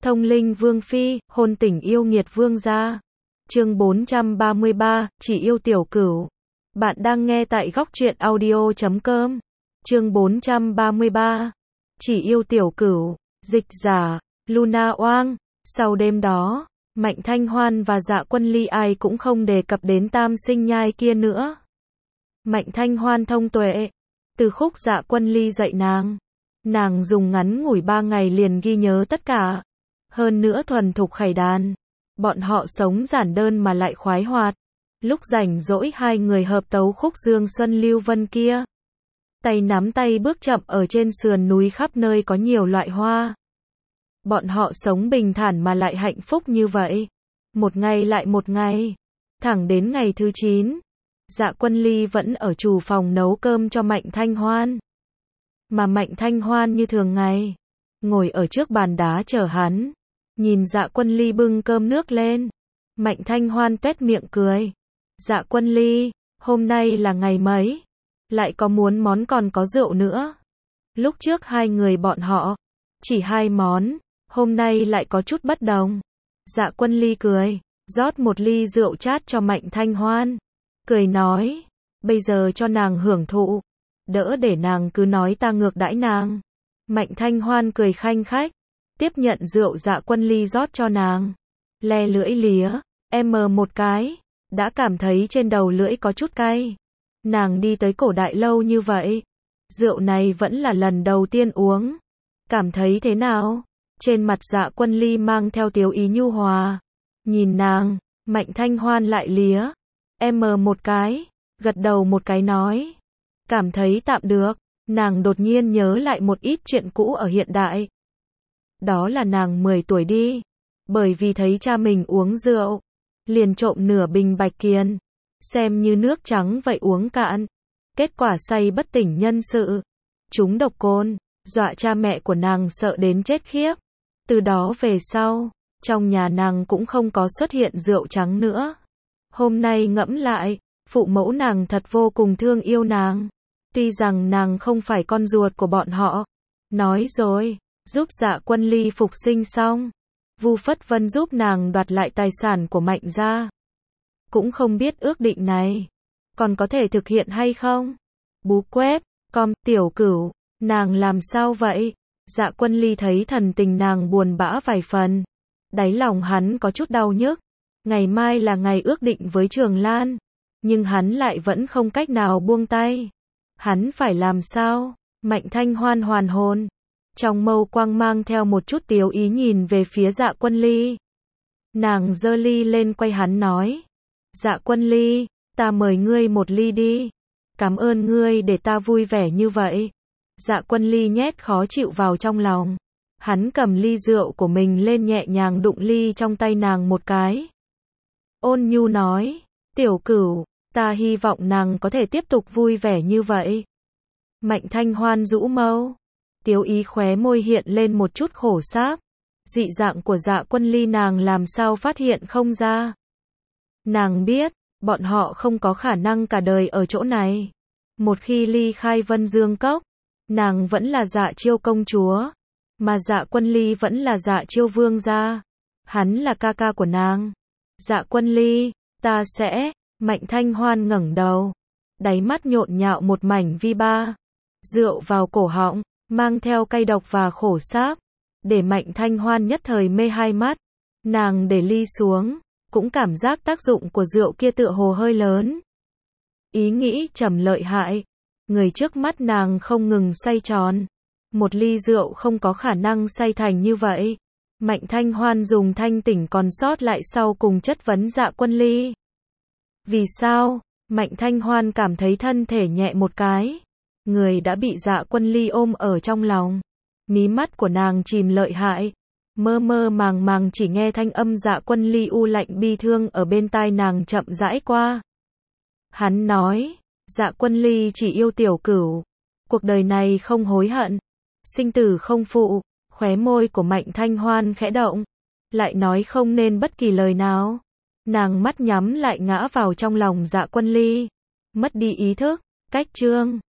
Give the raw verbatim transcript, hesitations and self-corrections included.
Thông linh vương phi, hôn tình yêu nghiệt vương gia. Chương bốn trăm ba mươi ba, chỉ yêu tiểu cửu. Bạn đang nghe tại góc truyện audio chấm com. Chương bốn trăm ba mươi ba, chỉ yêu tiểu cửu. Dịch giả, Luna Oang. Sau đêm đó, Mạnh Thanh Hoan và Dạ Quân Ly ai cũng không đề cập đến tam sinh nhai kia nữa. Mạnh Thanh Hoan thông tuệ, từ khúc Dạ Quân Ly dạy nàng, nàng dùng ngắn ngủi ba ngày liền ghi nhớ tất cả. Hơn nữa thuần thục khẩy đàn. Bọn họ sống giản đơn mà lại khoái hoạt. Lúc rảnh rỗi hai người hợp tấu khúc Dương Xuân Lưu Vân kia. Tay nắm tay bước chậm ở trên sườn núi khắp nơi có nhiều loại hoa. Bọn họ sống bình thản mà lại hạnh phúc như vậy. Một ngày lại một ngày. Thẳng đến ngày thứ chín. Dạ Quân Ly vẫn ở chủ phòng nấu cơm cho Mạnh Thanh Hoan. Mà Mạnh Thanh Hoan như thường ngày, ngồi ở trước bàn đá chờ hắn. Nhìn Dạ Quân Ly bưng cơm nước lên. Mạnh Thanh Hoan tuét miệng cười. Dạ Quân Ly, hôm nay là ngày mấy? Lại có muốn món còn có rượu nữa. Lúc trước hai người bọn họ, chỉ hai món, hôm nay lại có chút bất đồng. Dạ Quân Ly cười, rót một ly rượu chát cho Mạnh Thanh Hoan. Cười nói, bây giờ cho nàng hưởng thụ, đỡ để nàng cứ nói ta ngược đãi nàng. Mạnh Thanh Hoan cười khanh khách, tiếp nhận rượu Dạ Quân Ly rót cho nàng. Le lưỡi lía, em mờ một cái, đã cảm thấy trên đầu lưỡi có chút cay. Nàng đi tới cổ đại lâu như vậy, rượu này vẫn là lần đầu tiên uống. Cảm thấy thế nào? Trên mặt Dạ Quân Ly mang theo tiếu ý nhu hòa. Nhìn nàng, Mạnh Thanh Hoan lại lía. Em mờ một cái, gật đầu một cái nói. Cảm thấy tạm được. Nàng đột nhiên nhớ lại một ít chuyện cũ ở hiện đại. Đó là nàng mười tuổi đi. Bởi vì thấy cha mình uống rượu, liền trộm nửa bình bạch kiền, xem như nước trắng vậy uống cạn. Kết quả say bất tỉnh nhân sự, trúng độc cồn, dọa cha mẹ của nàng sợ đến chết khiếp. Từ đó về sau, trong nhà nàng cũng không có xuất hiện rượu trắng nữa. Hôm nay ngẫm lại, phụ mẫu nàng thật vô cùng thương yêu nàng. Tuy rằng nàng không phải con ruột của bọn họ. Nói rồi, giúp Dạ Quân Ly phục sinh xong, Vu Phất Vân giúp nàng đoạt lại tài sản của Mạnh gia. Cũng không biết ước định này còn có thể thực hiện hay không. Bú quét, com, tiểu cửu, nàng làm sao vậy? Dạ Quân Ly thấy thần tình nàng buồn bã vài phần. Đáy lòng hắn có chút đau nhức. Ngày mai là ngày ước định với Trường Lan, nhưng hắn lại vẫn không cách nào buông tay. Hắn phải làm sao? Mạnh Thanh Hoan hoàn hồn. Trong mâu quang mang theo một chút tiếu ý nhìn về phía Dạ Quân Ly. Nàng giơ ly lên quay hắn nói. Dạ Quân Ly, ta mời ngươi một ly đi. Cảm ơn ngươi để ta vui vẻ như vậy. Dạ Quân Ly nhét khó chịu vào trong lòng. Hắn cầm ly rượu của mình lên nhẹ nhàng đụng ly trong tay nàng một cái. Ôn nhu nói, tiểu cửu, ta hy vọng nàng có thể tiếp tục vui vẻ như vậy. Mạnh Thanh Hoan rũ mâu. Tiếu ý khóe môi hiện lên một chút khổ sáp. Dị dạng của Dạ Quân Ly nàng làm sao phát hiện không ra. Nàng biết, bọn họ không có khả năng cả đời ở chỗ này. Một khi ly khai Vân Dương Cốc, nàng vẫn là Dạ Chiêu công chúa, mà Dạ Quân Ly vẫn là Dạ Chiêu vương gia. Hắn là ca ca của nàng. Dạ Quân Ly, ta sẽ... Mạnh Thanh Hoan ngẩng đầu, đáy mắt nhộn nhạo một mảnh vi ba. Rượu vào cổ họng, mang theo cay độc và khổ sáp, để Mạnh Thanh Hoan nhất thời mê hai mắt. Nàng để ly xuống, cũng cảm giác tác dụng của rượu kia tựa hồ hơi lớn. Ý nghĩ trầm lợi hại, người trước mắt nàng không ngừng xoay tròn. Một ly rượu không có khả năng say thành như vậy. Mạnh Thanh Hoan dùng thanh tỉnh còn sót lại sau cùng chất vấn Dạ Quân Ly. Vì sao? Mạnh Thanh Hoan cảm thấy thân thể nhẹ một cái. Người đã bị Dạ Quân Ly ôm ở trong lòng. Mí mắt của nàng chìm lợi hại. Mơ mơ màng màng chỉ nghe thanh âm Dạ Quân Ly u lạnh bi thương ở bên tai nàng chậm rãi qua. Hắn nói, Dạ Quân Ly chỉ yêu tiểu cửu. Cuộc đời này không hối hận. Sinh tử không phụ. Khóe môi của Mạnh Thanh Hoan khẽ động. Lại nói không nên bất kỳ lời nào. Nàng mắt nhắm lại ngã vào trong lòng Dạ Quân Ly. Mất đi ý thức. Cách chương